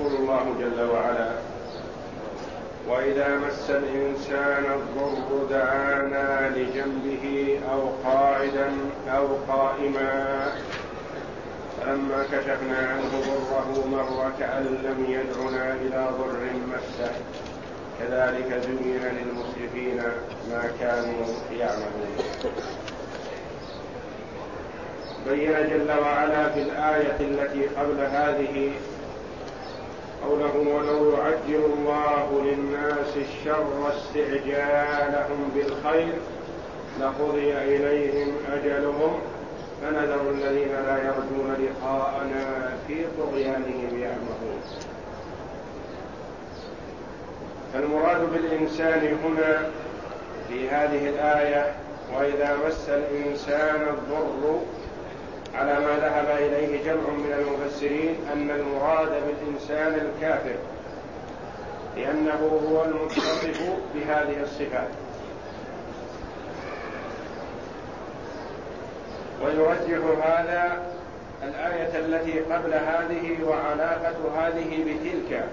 يقول الله جل وعلا: وإذا مس الإنسان الضر دعانا لجنبه أو قاعدا أو قائما فلما كشفنا عنه ضره مر كأن لم يدعنا إلى ضر مسه كذلك زين للمسرفين ما كانوا يعملون. بين جل وعلا في الآية التي قبل هذه قوله: ولو يعجل الله للناس الشر استعجالهم بالخير لقضي إليهم أجلهم فنذر الذين لا يرجون لقاءنا في طغيانهم يعمهون. فالمراد بالإنسان هنا في هذه الآية وإذا مس الإنسان الضر على ما ذهب إليه جمع من المفسرين أن المراد بالإنسان الكافر لأنه هو المتصف بهذه الصفات. ويرجح هذا الآية التي قبل هذه وعلاقة هذه بتلك،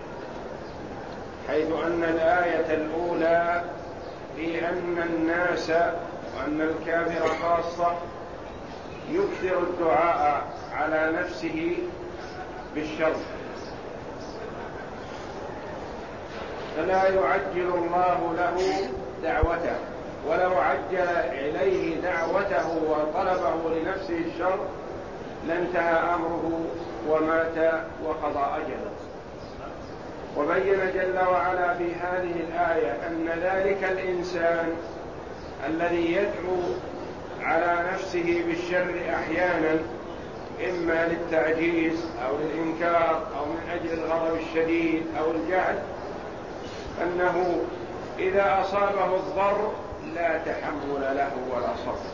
حيث أن الآية الأولى في أن الناس وأن الكافر خاصة يكثر الدعاء على نفسه بالشر، فلا يعجل الله له دعوته، ولو عجل إليه دعوته وطلبه لنفسه الشر لانتهى أمره ومات وقضى أجله. وبين جل وعلا في هذه الآية أن ذلك الإنسان الذي يدعو على نفسه بالشر أحيانا إما للتعجيز أو للإنكار أو من أجل الغضب الشديد أو الجهل، أنه إذا أصابه الضر لا تحمل له ولا صبر.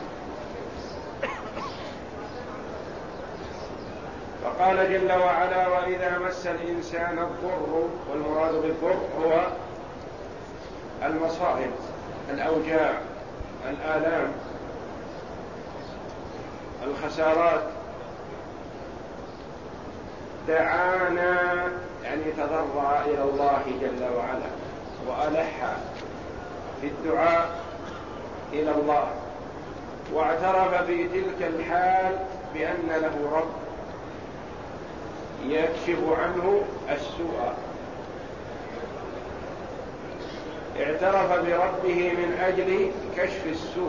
فقال جل وعلا: وإذا مس الإنسان الضر، والمراد بالضر هو المصائب، الأوجاع، الآلام، الخسارات، دعانا يعني تضرع إلى الله جل وعلا وألح في الدعاء إلى الله، واعترف في تلك الحال بأن له رب يكشف عنه السوء، اعترف بربه من أجل كشف السوء.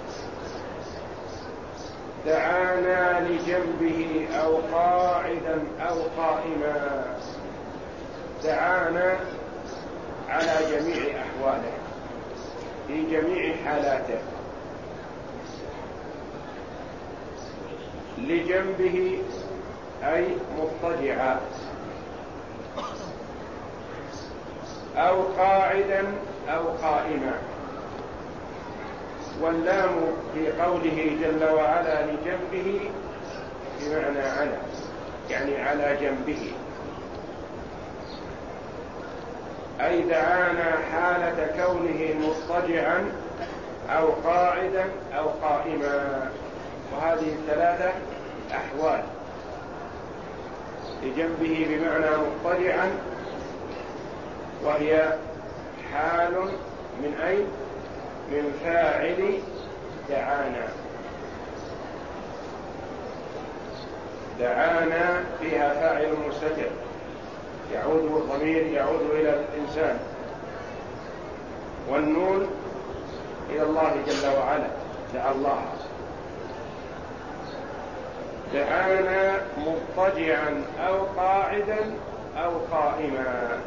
دعانا لجنبه أو قاعدا أو قائما، دعانا على جميع أحواله في جميع حالاته. لجنبه أي مضطجعا، أو قاعدا أو قائما، واللام في قوله جل وعلا لجنبه بمعنى على، يعني على جنبه، أي دعانا حالة كونه مضطجعا أو قاعدا أو قائما. وهذه الثلاثة أحوال: لجنبه بمعنى مضطجعا، وهي حال من أي؟ من فاعل دعانا. دعانا فيها فاعل مستتر يعود، الضمير يعود إلى الإنسان، والنون إلى الله جل وعلا، دعا الله. دعانا مضطجعا أو قاعدا أو قائما.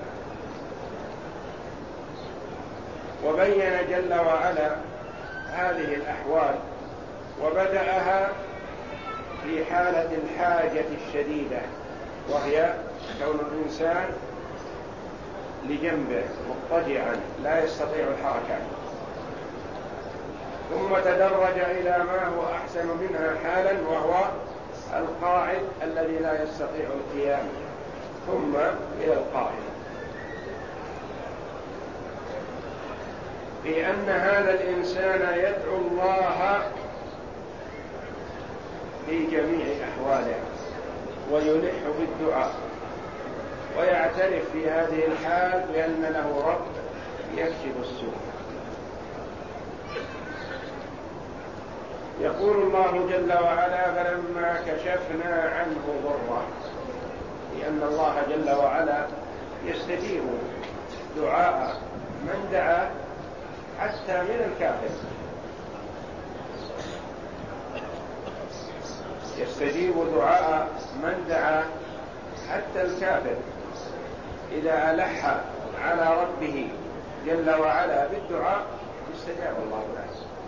وبين جل وعلا هذه الأحوال، وبدأها في حالة الحاجة الشديدة، وهي كون الإنسان لجنبه مضطجعا لا يستطيع الحركة، ثم تدرج إلى ما هو أحسن منها حالا، وهو القاعد الذي لا يستطيع القيام، ثم إلى القائم. في أن هذا الإنسان يدعو الله في جميع أحواله ويلح بالدعاء، يعترف في هذه الحال بأن له رب يكشف السوء. يقول الله جل وعلا: فلما كشفنا عنه ضره، لأن الله جل وعلا يستجيب دعاء من دعا حتى من الكافر، يستجيب دعاء من دعا حتى الكافر. إذا ألح على ربه جل وعلا بالدعاء استجاب الله له.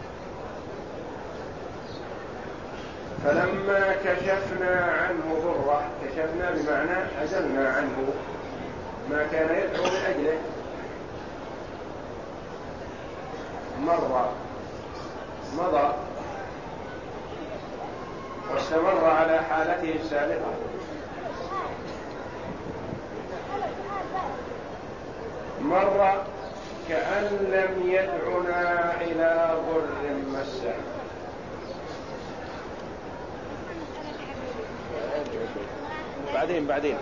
فلما كشفنا عنه ضره، كشفنا بمعنى أزلنا عنه ما كان يدعو من أجله، مضى واستمر على حالته السابقة. مر كأن لم يدعنا إلى ضر مسه. بعدين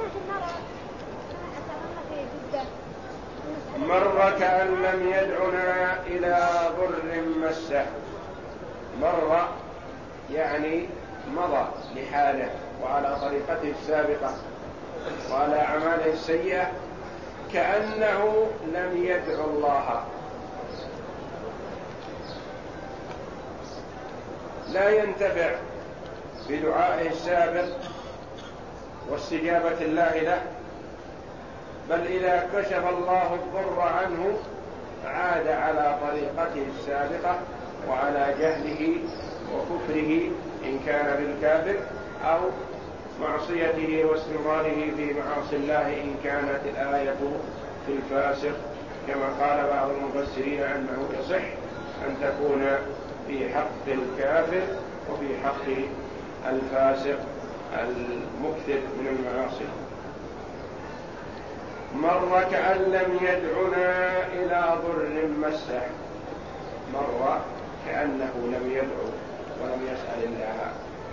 مر كأن لم يدعنا إلى ضر مسه. مر يعني مضى لحاله وعلى طريقته السابقة وعلى أعماله السيئة، كأنه لم يدعو الله، لا ينتفع بدعائه السابق واستجابة الله له، بل إذا كشف الله الضر عنه عاد على طريقته السابقة وعلى جهله وكفره إن كان بالكافر، أو معصيته واستمراره في معاصي الله إن كانت الآية في الفاسق، كما قال بعض المفسرين أنه يصح أن تكون في حق الكافر وفي حق الفاسق المكثر من المعاصي. مر كأن لم يدعنا إلى ضر مسه، مر كأنه لم يدعو ولم يسأل الله.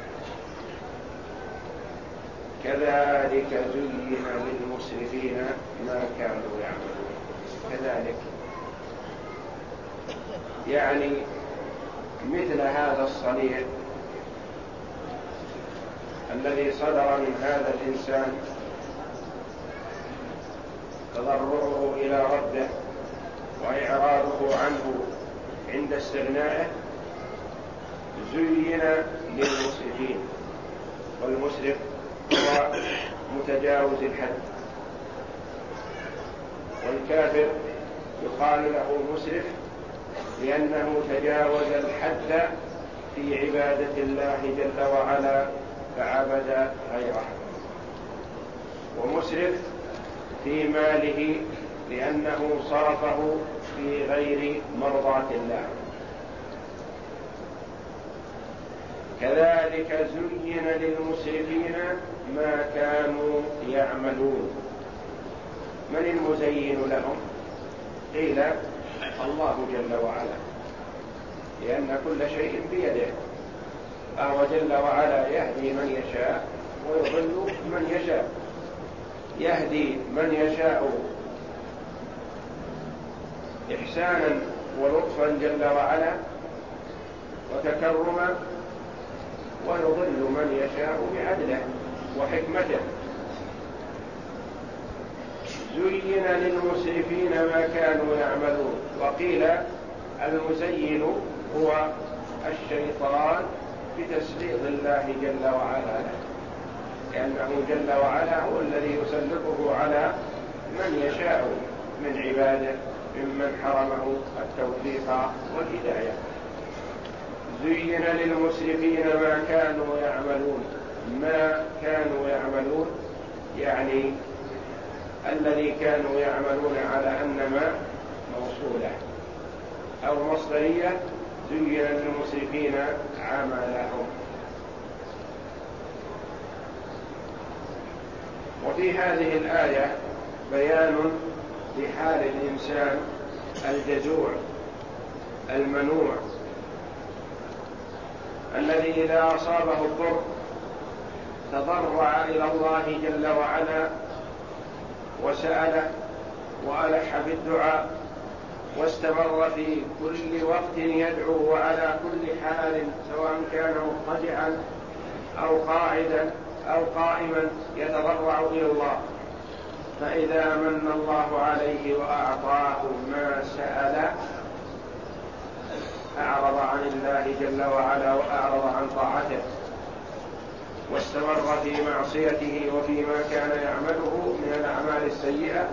كذلك زين للمسرفين ما كانوا يعملون. كذلك يعني مثل هذا الصنيع الذي صدر من هذا الإنسان، تضرعه إلى ربه وإعراضه عنه عند استغنائه، زين للمسرفين. والمسرف هو متجاوز الحد، والكافر يقال له مسرف لأنه تجاوز الحد في عبادة الله جل وعلا فعبد غيره، ومسرف في ماله لأنه صرفه في غير مرضاة الله. كذلك زين للمسرفين ما كانوا يعملون. من المزين لهم؟ قيل الله جل وعلا، لأن كل شيء بيده، فهو جل وعلا يهدي من يشاء ويضل من يشاء، يهدي من يشاء إحسانا ولطفا جل وعلا وتكرما، ويضل من يشاء بعدله وحكمته. زين للمسرفين ما كانوا يعملون. وقيل المزين هو الشيطان بتسليط الله جل وعلا له، لأنه جل وعلا هو الذي يسلطه على من يشاء من عباده ممن حرمه التوفيق والهداية. زين للمسرفين ما كانوا يعملون. ما كانوا يعملون يعني الذي كانوا يعملون على أن ما موصولة أو مصدرية. زين للمسرفين عملهم. وفي هذه الآية بيان لحال الإنسان الجزوع المنوع الذي إذا أصابه الضر تضرع إلى الله جل وعلا وسأله وألح في الدعاء واستمر في كل وقت يدعو وعلى كل حال سواء كان مضطجعا أو قاعدا أو قائما يتضرع إلى الله، فإذا من الله عليه وأعطاه ما سأل أعرض عن الله جل وعلا وأعرض عن طاعته واستمر في معصيته وفيما كان يعمله من الأعمال السيئة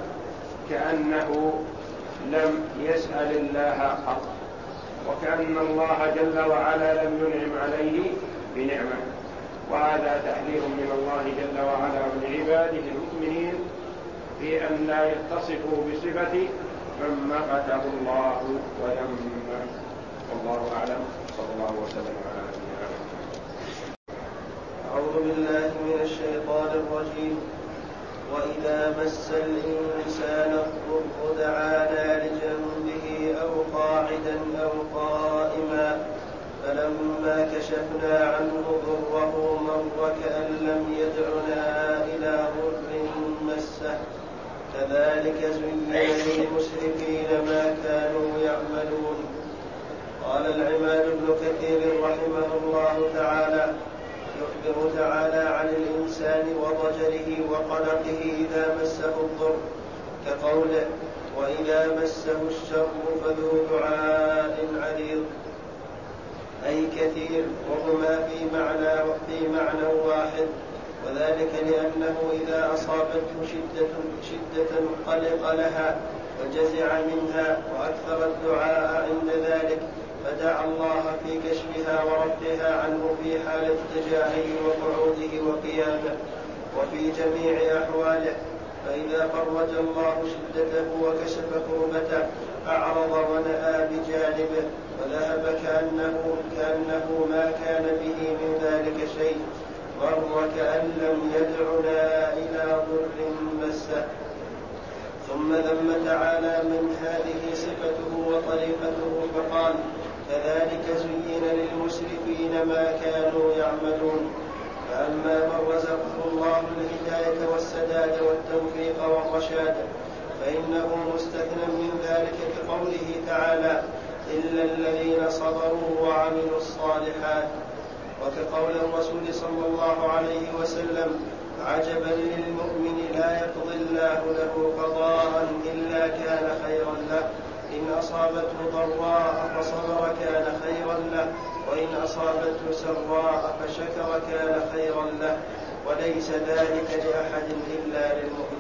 كأنه لم يسأل الله قط، وكأن الله جل وعلا لم ينعم عليه بنعمة. وهذا تحذير من الله جل وعلا من عباده المؤمنين في أن لا يتصفوا بصفة من مقته الله وذمه. والله أعلم، صلى الله وسلم على نبينا محمد. أعوذ بالله من الشيطان الرجيم. وإذا مس الإنسان الضر دعانا لجنبه أو قاعدا أو قائما فلما كشفنا عنه ضره مر كأن لم يدعنا إلى ضر مسه كذلك زين للمسرفين ما كانوا يعملون. قال العماد بن كثير رحمه الله تعالى: يخبر تعالى عن الإنسان وضجره وقلقه إذا مسه الضر كقوله: وإذا مسه الشر فذو دعاء عريض، أي كثير، وهما في معنى واحد، وذلك لأنه إذا أصابته شدة قلق لها وجزع منها وأكثر الدعاء عند ذلك فدعا الله في كشفها ورفعها عنه في حال اضطجاعه وقعوده وقيامه وفي جميع أحواله. فإذا فرج الله شدته وكشف كربته أعرض ونأى بجانبه وذهب كأنه ما كان به من ذلك شيء، وهو كأن لم يدعنا إلى ضر مسه. ثم ذم تعالى من هذه صفته وطريقته فقال: كذلك زين للمسرفين ما كانوا يعملون. فأما من رزقه الله الهداية والسداد والتوفيق والرشاد فإنه مستثنى من ذلك كقوله تعالى: إلا الذين صبروا وعملوا الصالحات، وكقول الرسول صلى الله عليه وسلم: عجبا للمؤمن لا يقضي الله له قضاء إلا كان خيرا له، إن أصابته ضراء فصبر كان خيرا له، وإن أصابته سراء فشكر كان خيرا له، وليس ذلك لأحد إلا للمؤمن.